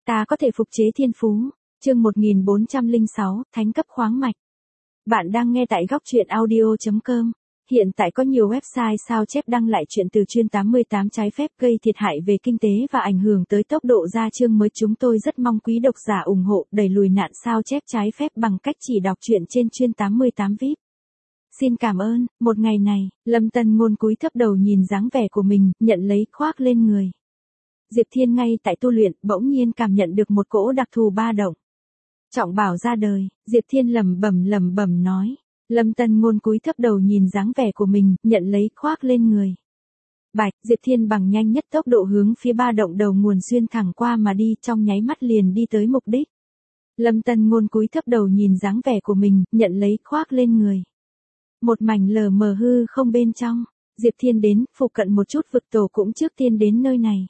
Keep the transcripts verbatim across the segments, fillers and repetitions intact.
Ta có thể phục chế thiên phú. Chương một nghìn bốn trăm lẻ sáu, thánh cấp khoáng mạch. Bạn đang nghe tại góc truyện audio chấm com. Hiện tại có nhiều website sao chép đăng lại chuyện từ chuyên tám mươi tám trái phép gây thiệt hại về kinh tế và ảnh hưởng tới tốc độ ra chương mới. Chúng tôi rất mong quý độc giả ủng hộ đẩy lùi nạn sao chép trái phép bằng cách chỉ đọc truyện trên chuyên tám mươi tám vi ai pi. Xin cảm ơn. Một ngày này, Lâm Tân Ngôn cúi thấp đầu nhìn dáng vẻ của mình, nhận lấy khoác lên người. Diệp Thiên ngay tại tu luyện, bỗng nhiên cảm nhận được một cỗ đặc thù ba động. Trọng bảo ra đời, Diệp Thiên lẩm bẩm lẩm bẩm nói. Lâm Tân Ngôn cúi thấp đầu nhìn dáng vẻ của mình, nhận lấy khoác lên người. Bạch, Diệp Thiên bằng nhanh nhất tốc độ hướng phía ba động đầu nguồn xuyên thẳng qua mà đi, trong nháy mắt liền đi tới mục đích. Lâm Tân Ngôn cúi thấp đầu nhìn dáng vẻ của mình, nhận lấy khoác lên người. Một mảnh lờ mờ hư không bên trong, Diệp Thiên đến, phụ cận một chút vực tổ cũng trước tiên đến nơi này.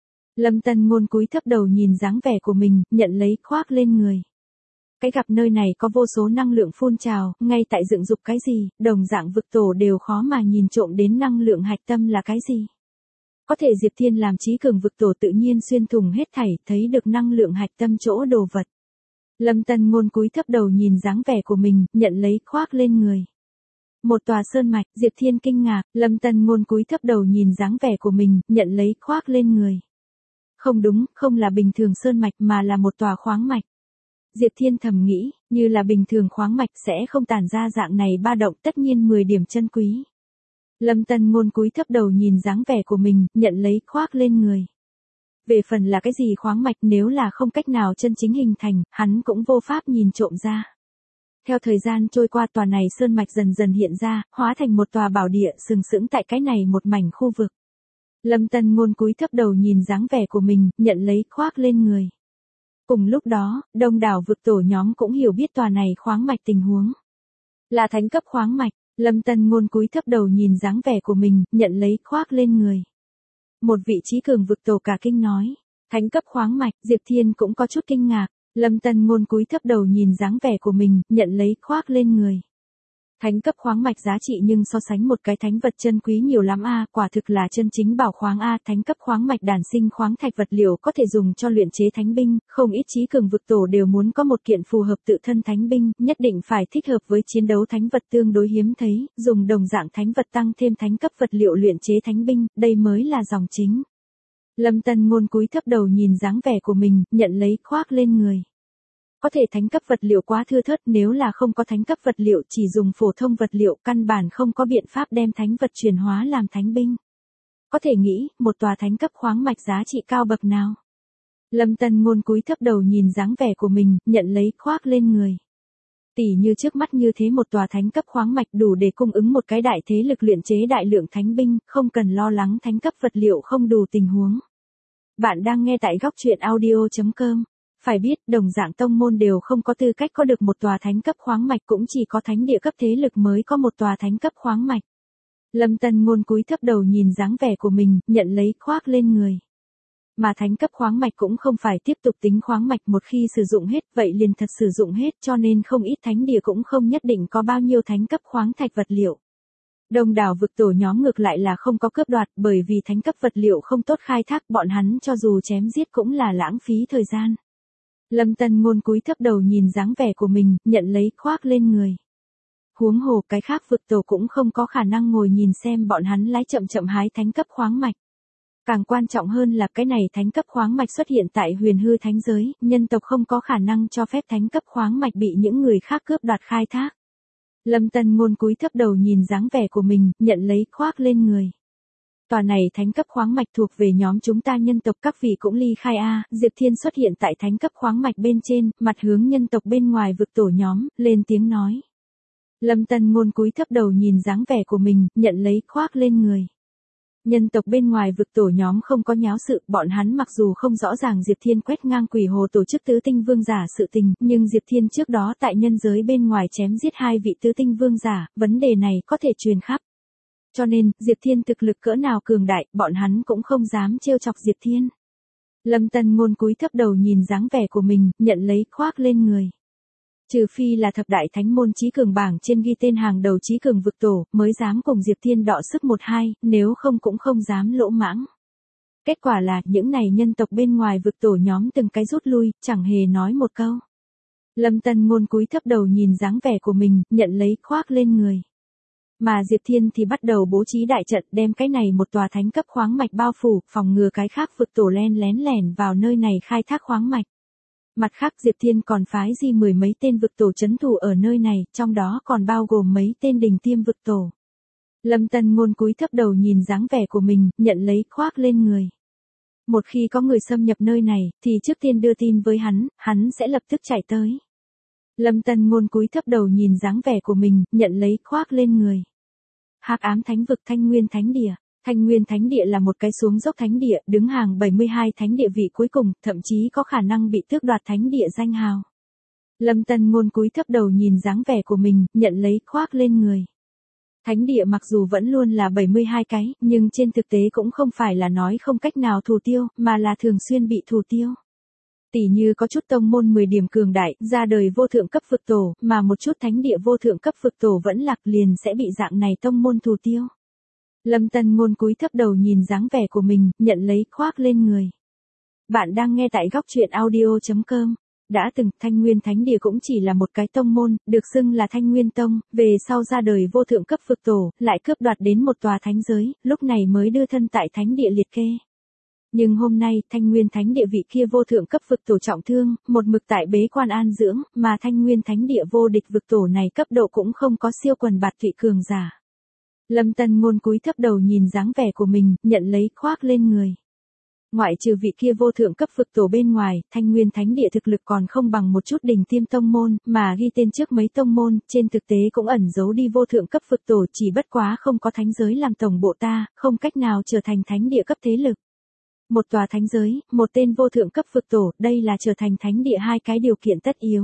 Lâm Tân Ngôn cúi thấp đầu nhìn dáng vẻ của mình, nhận lấy khoác lên người. Cái gặp nơi này có vô số năng lượng phun trào, ngay tại dựng dục cái gì, đồng dạng vực tổ đều khó mà nhìn trộm đến năng lượng hạch tâm là cái gì. Có thể Diệp Thiên làm trí cường vực tổ tự nhiên xuyên thủng hết thảy, thấy được năng lượng hạch tâm chỗ đồ vật. Lâm Tân Ngôn cúi thấp đầu nhìn dáng vẻ của mình, nhận lấy khoác lên người. Một tòa sơn mạch, Diệp Thiên kinh ngạc, Lâm Tân Ngôn cúi thấp đầu nhìn dáng vẻ của mình, nhận lấy khoác lên người. Không đúng, không là bình thường sơn mạch mà là một tòa khoáng mạch. Diệp Thiên thầm nghĩ, như là bình thường khoáng mạch sẽ không tản ra dạng này ba động, tất nhiên mười điểm chân quý. Lâm Tân Ngôn cúi thấp đầu nhìn dáng vẻ của mình, nhận lấy khoác lên người. Về phần là cái gì khoáng mạch, nếu là không cách nào chân chính hình thành, hắn cũng vô pháp nhìn trộm ra. Theo thời gian trôi qua, tòa này sơn mạch dần dần hiện ra, hóa thành một tòa bảo địa sừng sững tại cái này một mảnh khu vực. Lâm Tân Ngôn cúi thấp đầu nhìn dáng vẻ của mình, nhận lấy khoác lên người. Cùng lúc đó, đông đảo vực tổ nhóm cũng hiểu biết tòa này khoáng mạch tình huống. Là thánh cấp khoáng mạch, Lâm Tân Ngôn cúi thấp đầu nhìn dáng vẻ của mình, nhận lấy khoác lên người. Một vị trí cường vực tổ cả kinh nói, thánh cấp khoáng mạch, Diệp Thiên cũng có chút kinh ngạc. Lâm Tân Ngôn cúi thấp đầu nhìn dáng vẻ của mình, nhận lấy khoác lên người. Thánh cấp khoáng mạch giá trị nhưng so sánh một cái thánh vật chân quý nhiều lắm a, quả thực là chân chính bảo khoáng a, thánh cấp khoáng mạch đản sinh khoáng thạch vật liệu có thể dùng cho luyện chế thánh binh, không ít trí cường vực tổ đều muốn có một kiện phù hợp tự thân thánh binh, nhất định phải thích hợp với chiến đấu thánh vật tương đối hiếm thấy, dùng đồng dạng thánh vật tăng thêm thánh cấp vật liệu luyện chế thánh binh, đây mới là dòng chính. Lâm Tân Ngôn cúi thấp đầu nhìn dáng vẻ của mình, nhận lấy khoác lên người. Có thể thánh cấp vật liệu quá thưa thớt, nếu là không có thánh cấp vật liệu chỉ dùng phổ thông vật liệu, căn bản không có biện pháp đem thánh vật chuyển hóa làm thánh binh. Có thể nghĩ, một tòa thánh cấp khoáng mạch giá trị cao bậc nào. Lâm Tân Ngôn cúi thấp đầu nhìn dáng vẻ của mình, nhận lấy khoác lên người. Tỷ như trước mắt như thế một tòa thánh cấp khoáng mạch đủ để cung ứng một cái đại thế lực luyện chế đại lượng thánh binh, không cần lo lắng thánh cấp vật liệu không đủ tình huống. Bạn đang nghe tại góc truyện audio chấm com. Phải biết, đồng dạng tông môn đều không có tư cách có được một tòa thánh cấp khoáng mạch, cũng chỉ có thánh địa cấp thế lực mới có một tòa thánh cấp khoáng mạch. Lâm Tân Ngôn cúi thấp đầu nhìn dáng vẻ của mình, nhận lấy khoác lên người. Mà thánh cấp khoáng mạch cũng không phải tiếp tục tính khoáng mạch, một khi sử dụng hết, vậy liền thật sử dụng hết, cho nên không ít thánh địa cũng không nhất định có bao nhiêu thánh cấp khoáng thạch vật liệu. Đông đảo vực tổ nhóm ngược lại là không có cướp đoạt, bởi vì thánh cấp vật liệu không tốt khai thác, bọn hắn cho dù chém giết cũng là lãng phí thời gian. Lâm Tân Ngôn cúi thấp đầu nhìn dáng vẻ của mình, nhận lấy khoác lên người. Huống hồ cái khác vực tổ cũng không có khả năng ngồi nhìn xem bọn hắn lái chậm chậm hái thánh cấp khoáng mạch. Càng quan trọng hơn là cái này thánh cấp khoáng mạch xuất hiện tại huyền hư thánh giới, nhân tộc không có khả năng cho phép thánh cấp khoáng mạch bị những người khác cướp đoạt khai thác. Lâm Tân Ngôn cúi thấp đầu nhìn dáng vẻ của mình, nhận lấy khoác lên người. Tòa này thánh cấp khoáng mạch thuộc về nhóm chúng ta nhân tộc, các vị cũng ly khai a. Diệp Thiên xuất hiện tại thánh cấp khoáng mạch bên trên, mặt hướng nhân tộc bên ngoài vực tổ nhóm, lên tiếng nói. Lâm Tân Ngôn cúi thấp đầu nhìn dáng vẻ của mình, nhận lấy khoác lên người. Nhân tộc bên ngoài vực tổ nhóm không có nháo sự, bọn hắn mặc dù không rõ ràng Diệp Thiên quét ngang quỷ hồ tổ chức tứ tinh vương giả sự tình, nhưng Diệp Thiên trước đó tại nhân giới bên ngoài chém giết hai vị tứ tinh vương giả, vấn đề này có thể truyền khắp. Cho nên, Diệp Thiên thực lực cỡ nào cường đại, bọn hắn cũng không dám trêu chọc Diệp Thiên. Lâm Tân Ngôn cúi thấp đầu nhìn dáng vẻ của mình, nhận lấy khoác lên người. Trừ phi là thập đại thánh môn trí cường bảng trên ghi tên hàng đầu trí cường vực tổ, mới dám cùng Diệp Thiên đọ sức một hai, nếu không cũng không dám lỗ mãng. Kết quả là, những này nhân tộc bên ngoài vực tổ nhóm từng cái rút lui, chẳng hề nói một câu. Lâm Tân Ngôn cúi thấp đầu nhìn dáng vẻ của mình, nhận lấy khoác lên người. Mà Diệp Thiên thì bắt đầu bố trí đại trận đem cái này một tòa thánh cấp khoáng mạch bao phủ, phòng ngừa cái khác vực tổ len lén lẻn vào nơi này khai thác khoáng mạch. Mặt khác Diệp Thiên còn phái di mười mấy tên vực tổ trấn thủ ở nơi này, trong đó còn bao gồm mấy tên đỉnh tiêm vực tổ. Lâm Tân Ngôn cúi thấp đầu nhìn dáng vẻ của mình, nhận lấy khoác lên người. Một khi có người xâm nhập nơi này, thì trước tiên đưa tin với hắn, hắn sẽ lập tức chạy tới. Lâm Tân Ngôn cúi thấp đầu nhìn dáng vẻ của mình, nhận lấy khoác lên người. Hắc ám thánh vực Thanh Nguyên Thánh Địa. Thanh Nguyên Thánh Địa là một cái xuống dốc thánh địa, đứng hàng bảy mươi hai thánh địa vị cuối cùng, thậm chí có khả năng bị tước đoạt thánh địa danh hào. Lâm Tân Ngôn cúi thấp đầu nhìn dáng vẻ của mình, nhận lấy khoác lên người. Thánh địa mặc dù vẫn luôn là bảy mươi hai cái, nhưng trên thực tế cũng không phải là nói không cách nào thủ tiêu, mà là thường xuyên bị thủ tiêu. Tỷ như có chút tông môn mười điểm cường đại, ra đời vô thượng cấp vực tổ, mà một chút thánh địa vô thượng cấp vực tổ vẫn lạc liền sẽ bị dạng này tông môn thủ tiêu. Lâm Tân Ngôn cúi thấp đầu nhìn dáng vẻ của mình, nhận lấy khoác lên người. Bạn đang nghe tại góc truyện audio chấm com. Đã từng, Thanh Nguyên Thánh Địa cũng chỉ là một cái tông môn, được xưng là Thanh Nguyên Tông, về sau ra đời vô thượng cấp vực tổ, lại cướp đoạt đến một tòa thánh giới, lúc này mới đưa thân tại thánh địa liệt kê. Nhưng hôm nay, Thanh Nguyên Thánh Địa vị kia vô thượng cấp vực tổ trọng thương, một mực tại bế quan an dưỡng, mà Thanh Nguyên Thánh Địa vô địch vực tổ này cấp độ cũng không có siêu quần bạt thụy cường giả. Lâm Tân Ngôn cúi thấp đầu nhìn dáng vẻ của mình, nhận lấy khoác lên người. Ngoại trừ vị kia vô thượng cấp vực tổ bên ngoài, Thanh Nguyên Thánh Địa thực lực còn không bằng một chút đỉnh tiêm tông môn, mà ghi tên trước mấy tông môn, trên thực tế cũng ẩn giấu đi vô thượng cấp vực tổ, chỉ bất quá không có thánh giới làm tổng bộ ta, không cách nào trở thành thánh địa cấp thế lực. Một tòa thánh giới, một tên vô thượng cấp vực tổ, đây là trở thành thánh địa hai cái điều kiện tất yếu.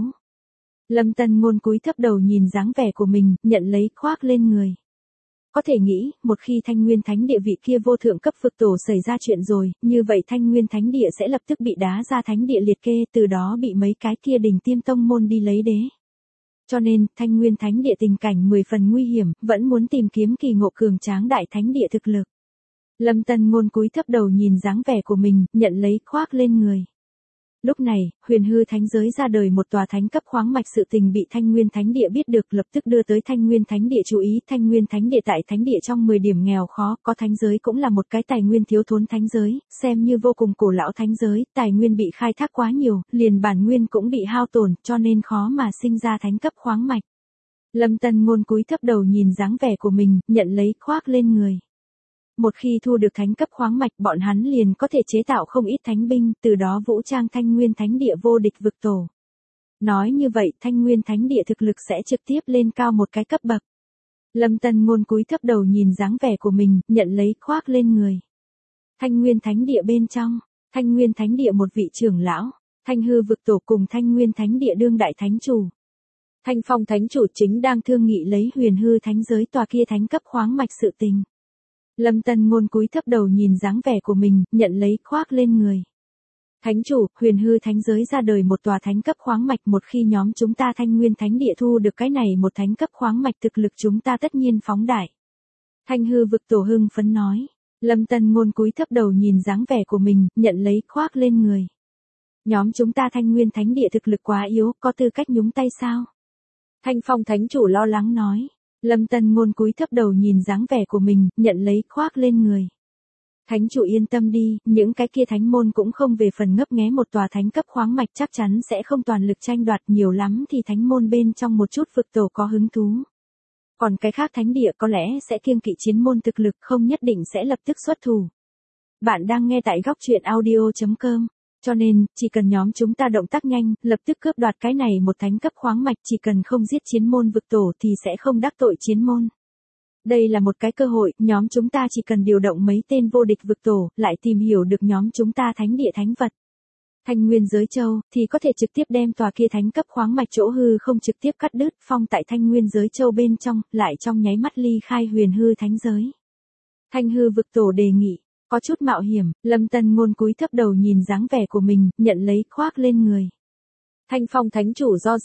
Lâm Tân Ngôn cúi thấp đầu nhìn dáng vẻ của mình, nhận lấy khoác lên người. Có thể nghĩ, một khi Thanh Nguyên Thánh Địa vị kia vô thượng cấp vực tổ xảy ra chuyện rồi, như vậy Thanh Nguyên Thánh Địa sẽ lập tức bị đá ra thánh địa liệt kê, từ đó bị mấy cái kia đỉnh tiêm tông môn đi lấy đế. Cho nên, Thanh Nguyên Thánh Địa tình cảnh mười phần nguy hiểm, vẫn muốn tìm kiếm kỳ ngộ cường tráng đại thánh địa thực lực. Lâm Tân Ngôn cúi thấp đầu nhìn dáng vẻ của mình, nhận lấy khoác lên người. Lúc này, huyền hư thánh giới ra đời một tòa thánh cấp khoáng mạch, sự tình bị Thanh Nguyên Thánh Địa biết được, lập tức đưa tới Thanh Nguyên Thánh Địa chú ý. Thanh Nguyên Thánh Địa tại thánh địa trong mười điểm nghèo khó, có thánh giới cũng là một cái tài nguyên thiếu thốn thánh giới, xem như vô cùng cổ lão thánh giới, tài nguyên bị khai thác quá nhiều, liền bản nguyên cũng bị hao tổn, cho nên khó mà sinh ra thánh cấp khoáng mạch. Lâm Tân Ngôn cúi thấp đầu nhìn dáng vẻ của mình, nhận lấy khoác lên người. Một khi thu được thánh cấp khoáng mạch, bọn hắn liền có thể chế tạo không ít thánh binh, từ đó vũ trang Thanh Nguyên Thánh Địa vô địch vực tổ. Nói như vậy, Thanh Nguyên Thánh Địa thực lực sẽ trực tiếp lên cao một cái cấp bậc. Lâm Tân Ngôn cúi thấp đầu nhìn dáng vẻ của mình, nhận lấy khoác lên người. Thanh Nguyên Thánh Địa bên trong, Thanh Nguyên Thánh Địa một vị trưởng lão, Thanh Hư vực tổ cùng Thanh Nguyên Thánh Địa đương đại thánh chủ. Thanh Phong thánh chủ chính đang thương nghị lấy huyền hư thánh giới tòa kia thánh cấp khoáng mạch sự tình. Lâm Tân Ngôn cúi thấp đầu nhìn dáng vẻ của mình, nhận lấy khoác lên người. Thánh chủ, huyền hư thánh giới ra đời một tòa thánh cấp khoáng mạch, một khi nhóm chúng ta Thanh Nguyên Thánh Địa thu được cái này một thánh cấp khoáng mạch, thực lực chúng ta tất nhiên phóng đại. Thanh hư vực tổ hưng phấn nói. Lâm Tân Ngôn cúi thấp đầu nhìn dáng vẻ của mình, nhận lấy khoác lên người. Nhóm chúng ta Thanh Nguyên Thánh Địa thực lực quá yếu, có tư cách nhúng tay sao? Thanh Phong thánh chủ lo lắng nói. Lâm Tân Ngôn cúi thấp đầu nhìn dáng vẻ của mình, nhận lấy khoác lên người. Thánh chủ yên tâm đi, những cái kia thánh môn cũng không về phần ngấp nghé một tòa thánh cấp khoáng mạch, chắc chắn sẽ không toàn lực tranh đoạt, nhiều lắm thì thánh môn bên trong một chút vực tổ có hứng thú. Còn cái khác thánh địa có lẽ sẽ kiêng kỵ chiến môn thực lực, không nhất định sẽ lập tức xuất thủ. Bạn đang nghe tại góc truyện audio chấm com. Cho nên, chỉ cần nhóm chúng ta động tác nhanh, lập tức cướp đoạt cái này một thánh cấp khoáng mạch, chỉ cần không giết chiến môn vực tổ thì sẽ không đắc tội chiến môn. Đây là một cái cơ hội, nhóm chúng ta chỉ cần điều động mấy tên vô địch vực tổ, lại tìm hiểu được nhóm chúng ta thánh địa thánh vật. Thanh Nguyên giới châu, thì có thể trực tiếp đem tòa kia thánh cấp khoáng mạch chỗ hư không trực tiếp cắt đứt, phong tại Thanh Nguyên giới châu bên trong, lại trong nháy mắt ly khai huyền hư thánh giới. Thanh hư vực tổ đề nghị. Có chút mạo hiểm, Lâm Tân Ngôn cúi thấp đầu nhìn dáng vẻ của mình, nhận lấy khoác lên người. Thanh Phong thánh chủ do dự.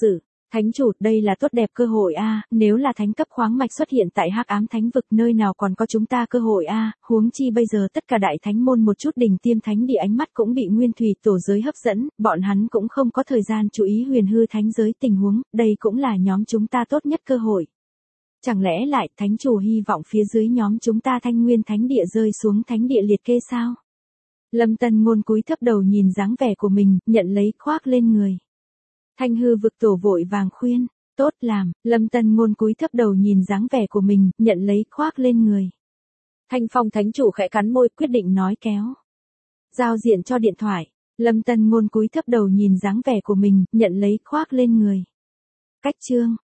Thánh chủ, đây là tốt đẹp cơ hội a, nếu là thánh cấp khoáng mạch xuất hiện tại Hắc Ám Thánh vực, nơi nào còn có chúng ta cơ hội a, huống chi bây giờ tất cả đại thánh môn một chút đỉnh tiêm thánh địa ánh mắt cũng bị nguyên thủy tổ giới hấp dẫn, bọn hắn cũng không có thời gian chú ý huyền hư thánh giới tình huống, đây cũng là nhóm chúng ta tốt nhất cơ hội. Chẳng lẽ lại thánh chủ hy vọng phía dưới nhóm chúng ta Thanh Nguyên thánh địa rơi xuống thánh địa liệt kê sao? Lâm Tân Ngôn cúi thấp đầu nhìn dáng vẻ của mình, nhận lấy khoác lên người. Thanh hư vực tổ vội vàng khuyên, tốt làm, Lâm Tân Ngôn cúi thấp đầu nhìn dáng vẻ của mình, nhận lấy khoác lên người. Thanh Phong thánh chủ khẽ cắn môi, quyết định nói kéo. Giao diện cho điện thoại, Lâm Tân Ngôn cúi thấp đầu nhìn dáng vẻ của mình, nhận lấy khoác lên người. Cách chương